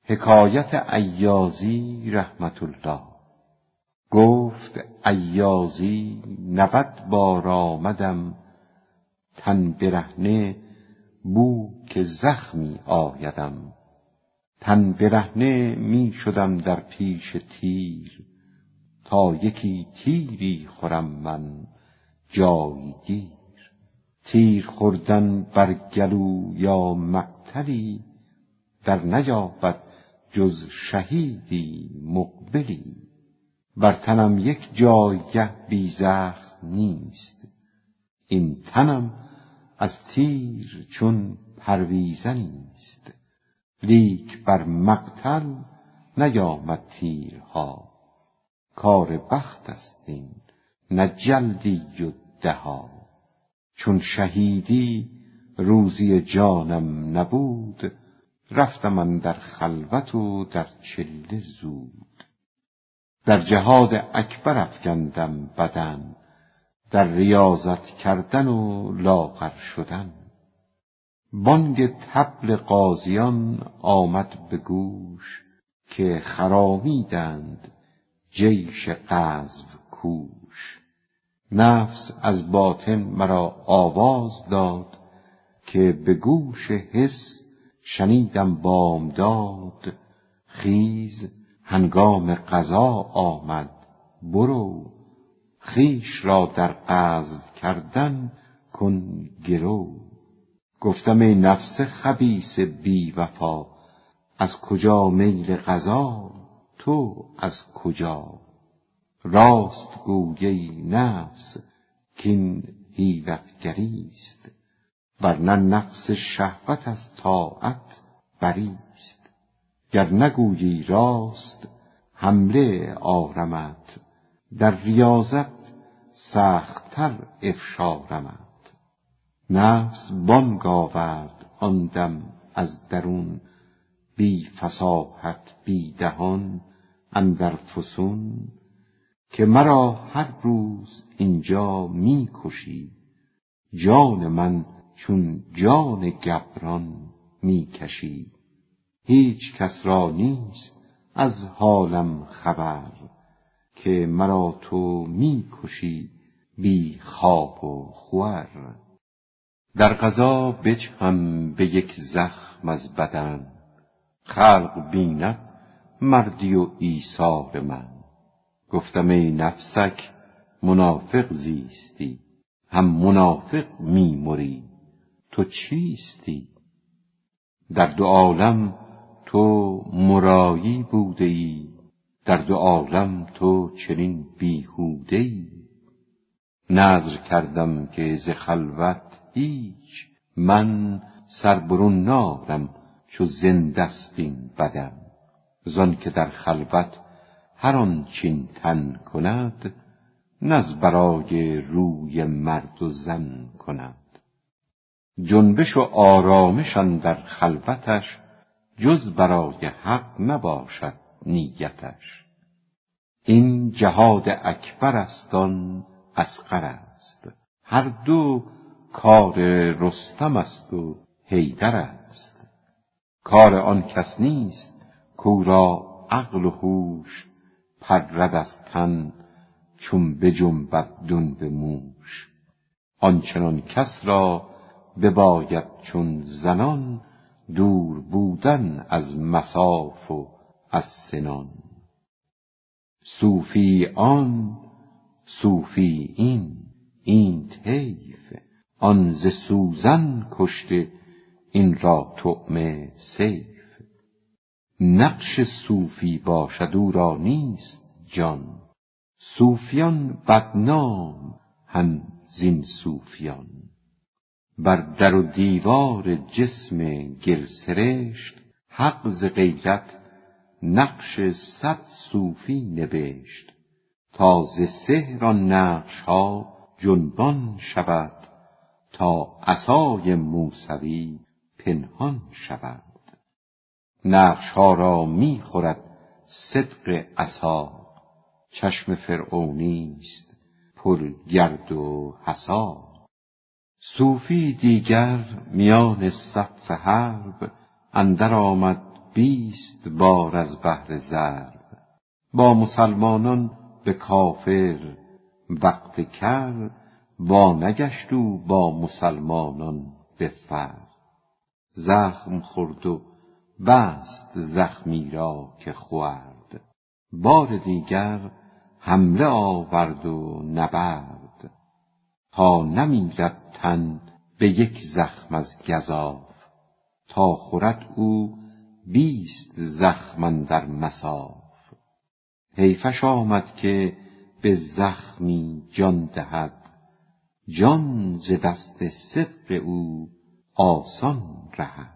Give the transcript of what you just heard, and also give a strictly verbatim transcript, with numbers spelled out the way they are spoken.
حکایت ایازی رحمت الله. گفت ایازی نود بار آمدم، تن برهنه بو که زخمی آیدم. تن برهنه می شدم در پیش تیر، تا یکی تیری خورم من جایگیر. تیر خوردن بر گلو یا مقتلی، در نیابد جز شهیدی مقبلی. بر تنم یک جایگه بی زخم نیست، این تنم از تیر چون پرویزنیست. لیک بر مقتل نیامد تیرها، کار بخت است این نه جلدی و دها. چون شهیدی روزی جانم نبود، رفتم اندر خلوت و در چله زود. در جهاد اکبر افکندم بدن، در ریاضت کردن و لاغر شدن. بانگ طبل غازیان آمد به گوش، که خرامیدند جیش غزو کوش. نفس از باطن مرا آواز داد، که به گوش حس شنیدم بامداد. خیز هنگام غزا آمد برو، خویش را در غزو کردن کن گرو. گفتم ای نفس خبیث بی وفا، از کجا میل غزا تو از کجا؟ راست گویی نفس کین حیلتگریست، ورنه نفس شهوت از طاعت بریست. گر نگویی راست حمله آرمت، در ریاضت سخت‌تر افشارمت. نفس بانگ آورد آن دم از درون، بی فصاحت بی دهان اندر فسون. که مرا هر روز اینجا می کشی، جان من چون جان گبران می کشی. هیچ کس را نیست از حالم خبر، که مرا تو می کشی بی خواب و خور. در غزا بجهم به یک زخم از بدن، خلق بیند مردی و ایثار من. گفتم ای نفسک منافق زیستی، هم منافق می مری، تو چیستی؟ در دو عالم تو مرایی بوده ای، در دو عالم تو چنین بیهوده ای. نذر کردم که ز خلوت هیچ من سر برون نارم چو زندست این بدن. زان که در خلوت هر آن چین تن کند، نز برای روی مرد و زن کند. جنبش و آرامش اندر خلوتش، جز برای حق نباشد نیتش. این جهاد اکبر است آن اصغر است، هر دو کار رستم است و حیدر است. کار آن کس نیست کاو را عقل و هوش، پرد از تن چون بجنبد دنب موش. آنچنان کس را بباید چون زنان، دور بودن از مصاف و از سنان. صوفی آن صوفی این، اینت حیف. آن ز سوزن کشته، این را طعمه سیف. نقش صوفی باشد او را نیست جان، صوفیان بدنام هم زین صوفیان. بر در و دیوار جسم گلسرشت، حق ز غیرت نقش صد صوفی نبشت. تا ز سحر آن نقش ها جنبان شود، تا عصای موسوی پنهان شود. نقش ها را می خورد صدق عصا، چشم فرعونی است پر گرد و حصا. صوفی دیگر میان صف حرب، اندر آمد بیست بار از بهر ضرب. با مسلمانان به کافر وقت کر، وا نگشت او با مسلمانان به فر. زخم خورد و بست زخمی را که خورد، بار دیگر حمله آورد و نبرد. تا نمیرد تن به یک زخم از گزاف، تا خورد او بیست زخم اندر مصاف. حیفش آمد که به زخمی جان دهد، جان ز دست صدق او آسان رهد.